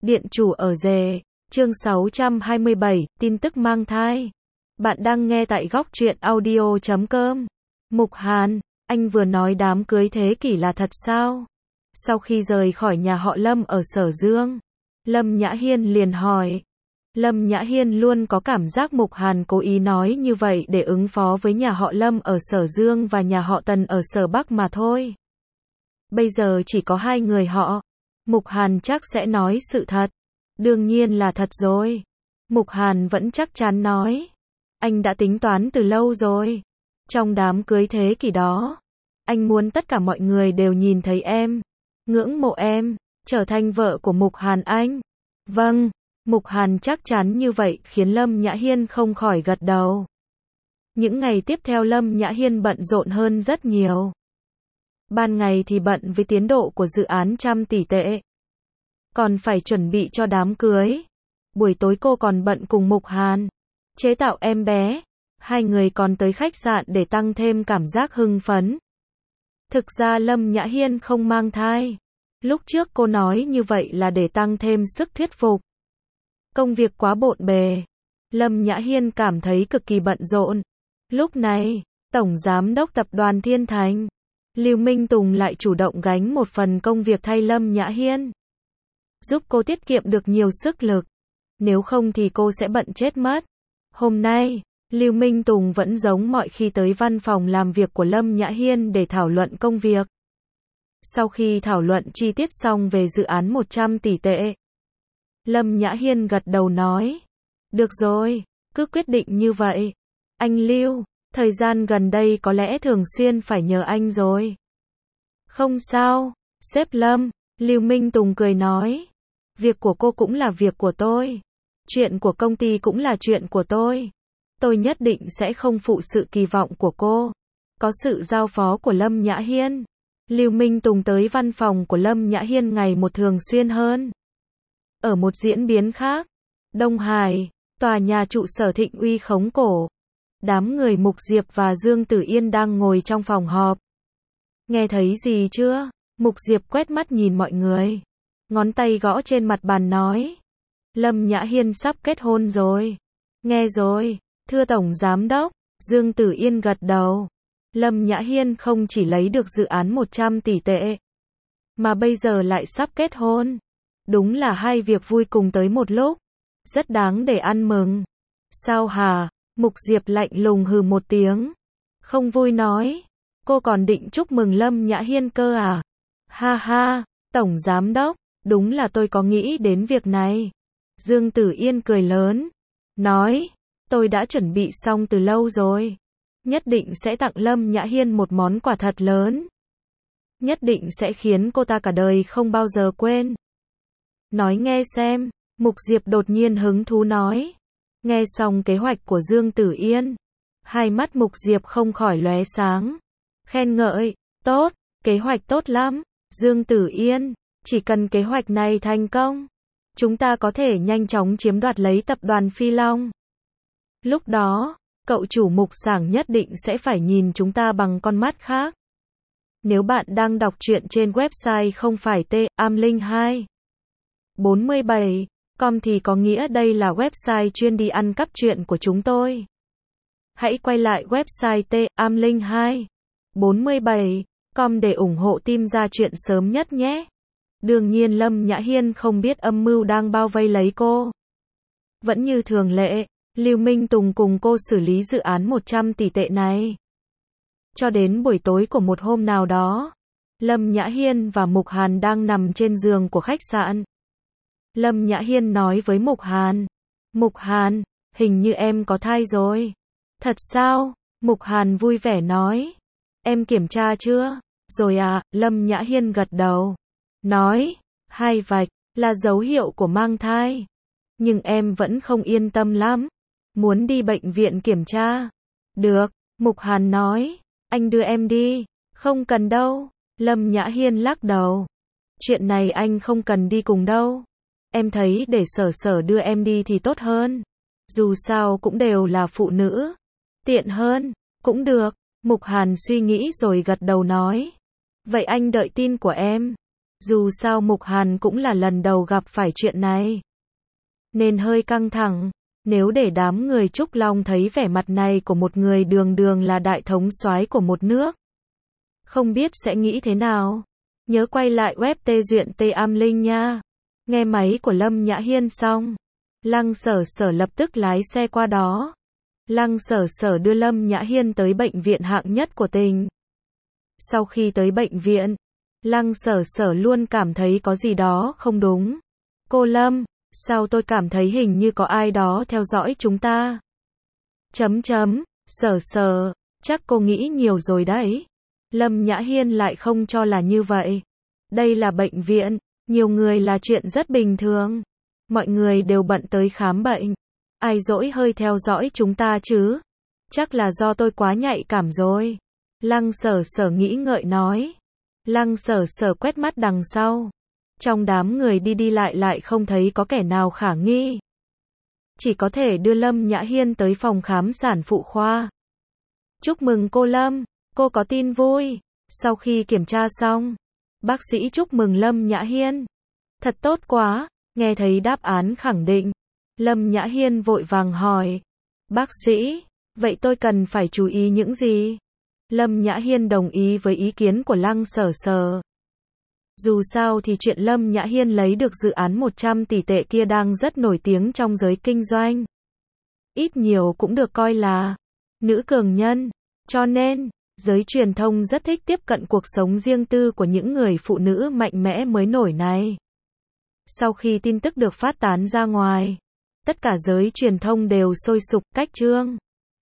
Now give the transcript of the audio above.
Điện chủ ở rể, chương 627, tin tức mang thai. Bạn đang nghe tại góc truyện audio.com. Mục Hàn, anh vừa nói đám cưới thế kỷ là thật sao? Sau khi rời khỏi nhà họ Lâm ở Sở Dương, Lâm Nhã Hiên liền hỏi. Lâm Nhã Hiên luôn có cảm giác Mục Hàn cố ý nói như vậy để ứng phó với nhà họ Lâm ở Sở Dương và nhà họ Tần ở Sở Bắc mà thôi. Bây giờ chỉ có hai người họ. Mục Hàn chắc sẽ nói sự thật. Đương nhiên là thật rồi. Mục Hàn vẫn chắc chắn nói. Anh đã tính toán từ lâu rồi. Trong đám cưới thế kỷ đó, anh muốn tất cả mọi người đều nhìn thấy em, ngưỡng mộ em, trở thành vợ của Mục Hàn anh. Vâng, Mục Hàn chắc chắn như vậy khiến Lâm Nhã Hiên không khỏi gật đầu. Những ngày tiếp theo Lâm Nhã Hiên bận rộn hơn rất nhiều. Ban ngày thì bận với tiến độ của dự án trăm tỷ tệ. Còn phải chuẩn bị cho đám cưới. Buổi tối cô còn bận cùng Mục Hàn chế tạo em bé. Hai người còn tới khách sạn để tăng thêm cảm giác hưng phấn. Thực ra Lâm Nhã Hiên không mang thai. Lúc trước cô nói như vậy là để tăng thêm sức thuyết phục. Công việc quá bộn bề. Lâm Nhã Hiên cảm thấy cực kỳ bận rộn. Lúc này, Tổng Giám đốc Tập đoàn Thiên Thành, Lưu Minh Tùng lại chủ động gánh một phần công việc thay Lâm Nhã Hiên. Giúp cô tiết kiệm được nhiều sức lực. Nếu không thì cô sẽ bận chết mất. Hôm nay, Lưu Minh Tùng vẫn giống mọi khi tới văn phòng làm việc của Lâm Nhã Hiên để thảo luận công việc. Sau khi thảo luận chi tiết xong về dự án 100 tỷ tệ, Lâm Nhã Hiên gật đầu nói. Được rồi, cứ quyết định như vậy. Anh Lưu, thời gian gần đây có lẽ thường xuyên phải nhờ anh rồi. Không sao, sếp Lâm, Lưu Minh Tùng cười nói. Việc của cô cũng là việc của tôi. Chuyện của công ty cũng là chuyện của tôi. Tôi nhất định sẽ không phụ sự kỳ vọng của cô. Có sự giao phó của Lâm Nhã Hiên, Lưu Minh Tùng tới văn phòng của Lâm Nhã Hiên ngày một thường xuyên hơn. Ở một diễn biến khác, Đông Hải, tòa nhà trụ sở Thịnh Uy Khống Cổ. Đám người Mục Diệp và Dương Tử Yên đang ngồi trong phòng họp. Nghe thấy gì chưa? Mục Diệp quét mắt nhìn mọi người. Ngón tay gõ trên mặt bàn nói. Lâm Nhã Hiên sắp kết hôn rồi. Nghe rồi, thưa Tổng Giám đốc. Dương Tử Yên gật đầu. Lâm Nhã Hiên không chỉ lấy được dự án 100 tỷ tệ, mà bây giờ lại sắp kết hôn. Đúng là hai việc vui cùng tới một lúc. Rất đáng để ăn mừng. Sao hả? Mục Diệp lạnh lùng hừ một tiếng. Không vui nói. Cô còn định chúc mừng Lâm Nhã Hiên cơ à? Ha ha, Tổng Giám đốc, đúng là tôi có nghĩ đến việc này. Dương Tử Yên cười lớn. Nói, tôi đã chuẩn bị xong từ lâu rồi. Nhất định sẽ tặng Lâm Nhã Hiên một món quà thật lớn. Nhất định sẽ khiến cô ta cả đời không bao giờ quên. Nói nghe xem, Mục Diệp đột nhiên hứng thú nói. Nghe xong kế hoạch của Dương Tử Yên, hai mắt Mục Diệp không khỏi lóe sáng. Khen ngợi, tốt, kế hoạch tốt lắm, Dương Tử Yên, chỉ cần kế hoạch này thành công, chúng ta có thể nhanh chóng chiếm đoạt lấy tập đoàn Phi Long. Lúc đó, cậu chủ Mục Sảng nhất định sẽ phải nhìn chúng ta bằng con mắt khác. Nếu bạn đang đọc truyện trên website không phải t-amlinh247.com thì có nghĩa đây là website chuyên đi ăn cắp truyện của chúng tôi. Hãy quay lại website t-amlinh247.com để ủng hộ team ra truyện sớm nhất nhé. Đương nhiên Lâm Nhã Hiên không biết âm mưu đang bao vây lấy cô. Vẫn như thường lệ, Lưu Minh Tùng cùng cô xử lý dự án 100 tỷ tệ này. Cho đến buổi tối của một hôm nào đó, Lâm Nhã Hiên và Mục Hàn đang nằm trên giường của khách sạn. Lâm Nhã Hiên nói với Mục Hàn. Mục Hàn, hình như em có thai rồi. Thật sao? Mục Hàn vui vẻ nói. Em kiểm tra chưa? Rồi à, Lâm Nhã Hiên gật đầu. Nói, hai vạch, là dấu hiệu của mang thai. Nhưng em vẫn không yên tâm lắm. Muốn đi bệnh viện kiểm tra. Được, Mục Hàn nói. Anh đưa em đi. Không cần đâu. Lâm Nhã Hiên lắc đầu. Chuyện này anh không cần đi cùng đâu. Em thấy để Sở Sở đưa em đi thì tốt hơn. Dù sao cũng đều là phụ nữ. Tiện hơn. Cũng được. Mục Hàn suy nghĩ rồi gật đầu nói. Vậy anh đợi tin của em. Dù sao Mục Hàn cũng là lần đầu gặp phải chuyện này, nên hơi căng thẳng. Nếu để đám người Trúc Long thấy vẻ mặt này của một người đường đường là đại thống soái của một nước, không biết sẽ nghĩ thế nào. Nhớ quay lại web tê duyện Tê Am Linh nha. Nghe máy của Lâm Nhã Hiên xong, Lăng Sở Sở lập tức lái xe qua đó. Lăng Sở Sở đưa Lâm Nhã Hiên tới bệnh viện hạng nhất của tỉnh. Sau khi tới bệnh viện, Lăng Sở Sở luôn cảm thấy có gì đó không đúng. Cô Lâm, sao tôi cảm thấy hình như có ai đó theo dõi chúng ta? Sở Sở, chắc cô nghĩ nhiều rồi đấy. Lâm Nhã Hiên lại không cho là như vậy. Đây là bệnh viện, nhiều người là chuyện rất bình thường. Mọi người đều bận tới khám bệnh. Ai dỗi hơi theo dõi chúng ta chứ? Chắc là do tôi quá nhạy cảm rồi. Lăng Sở Sở nghĩ ngợi nói. Lăng Sở Sở quét mắt đằng sau. Trong đám người đi đi lại lại không thấy có kẻ nào khả nghi. Chỉ có thể đưa Lâm Nhã Hiên tới phòng khám sản phụ khoa. Chúc mừng cô Lâm, cô có tin vui. Sau khi kiểm tra xong, bác sĩ chúc mừng Lâm Nhã Hiên. Thật tốt quá, nghe thấy đáp án khẳng định. Lâm Nhã Hiên vội vàng hỏi. Bác sĩ, vậy tôi cần phải chú ý những gì? Lâm Nhã Hiên đồng ý với ý kiến của Lăng Sở Sở. Dù sao thì chuyện Lâm Nhã Hiên lấy được dự án 100 tỷ tệ kia đang rất nổi tiếng trong giới kinh doanh. Ít nhiều cũng được coi là nữ cường nhân. Cho nên, giới truyền thông rất thích tiếp cận cuộc sống riêng tư của những người phụ nữ mạnh mẽ mới nổi này. Sau khi tin tức được phát tán ra ngoài, tất cả giới truyền thông đều sôi sục, cách chương.